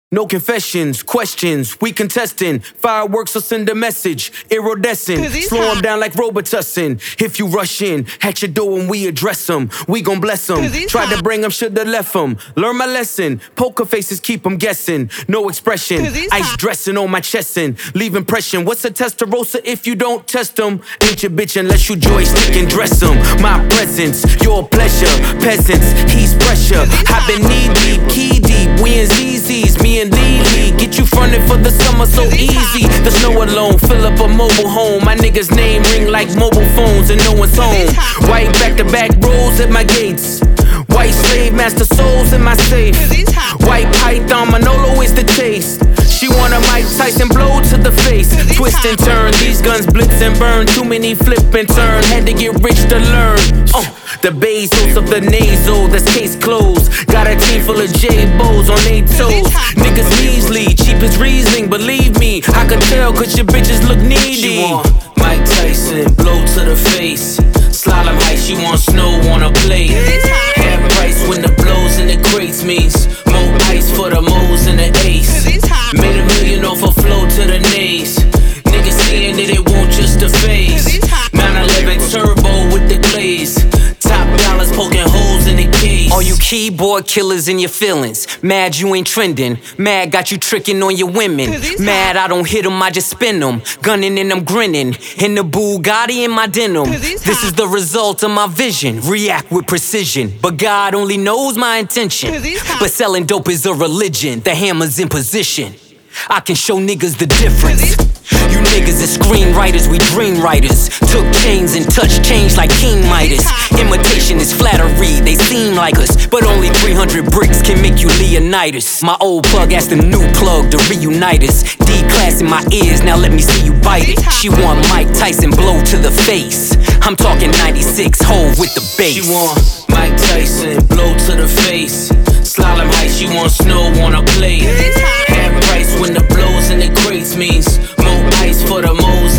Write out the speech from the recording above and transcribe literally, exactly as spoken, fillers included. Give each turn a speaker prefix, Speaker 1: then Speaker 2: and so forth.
Speaker 1: No confessions, questions, we contesting. Fireworks will send a message, iridescent. Slow them down like Robitussin. If you rush in, at your door when we address them, we gon' bless them. Tried to bring them, shoulda left them. Learn my lesson, poker faces keep them guessing. No expression, ice dressing on my chest and leave impression. What's a Testarossa if you don't test them? Ain't your bitch unless you joystick and dress them. My presence, your pleasure, peasants, he's pressure. I've been knee deep, key deep, we in Z Z's, me and Lee Lee. Get you fronted for the summer so easy. The snow alone, fill up a mobile home. My niggas name ring like mobile phones and no one's home. White back-to-back rolls at my gates. White slave master souls in my safe. White python Manolo is the taste. She want a Mike Tyson blow to the face. Twist and turn, these guns blitz and burn. Too many flip and turn, had to get rich to learn. uh, The Bezos of the nasal, that's case closed. Got a team full of J-Bos on eight toes. Niggas measly, cheap as Riesling, believe me. I can tell cause your bitches look needy. She want Mike Tyson, blow to the face. Slalom height, she want snow on a plate. Half price when the blows in the crates means more ice for the moles and the ace. Made a million off a flow to the nays. Niggas seeing that it won't just a phase. nine eleven turbo with the glaze. Top dollars poking holes in the case. All you keyboard killers in your feelings. Mad you ain't trending. Mad got you tricking on your women. Mad I don't hit them, I just spin them. Gunning and I'm grinning. In the Bugatti in my denim. This is the result of my vision. React with precision. But God only knows my intention. But selling dope is a religion. The hammer's in position. I can show niggas the difference. You niggas is screenwriters, we dream writers. Took chains and touched change like King Midas. Imitation is flattery, they seem like us. But only three hundred bricks can make you Leonidas. My old plug asked the new plug to reunite us. D-class in my ears, now let me see you bite it. She want Mike Tyson blow to the face. I'm talking ninety-six hole with the bass. She want Mike Tyson blow to the face. Slalom height, she want snow on a plate. Half price when the blows in the crates means more ice for the moles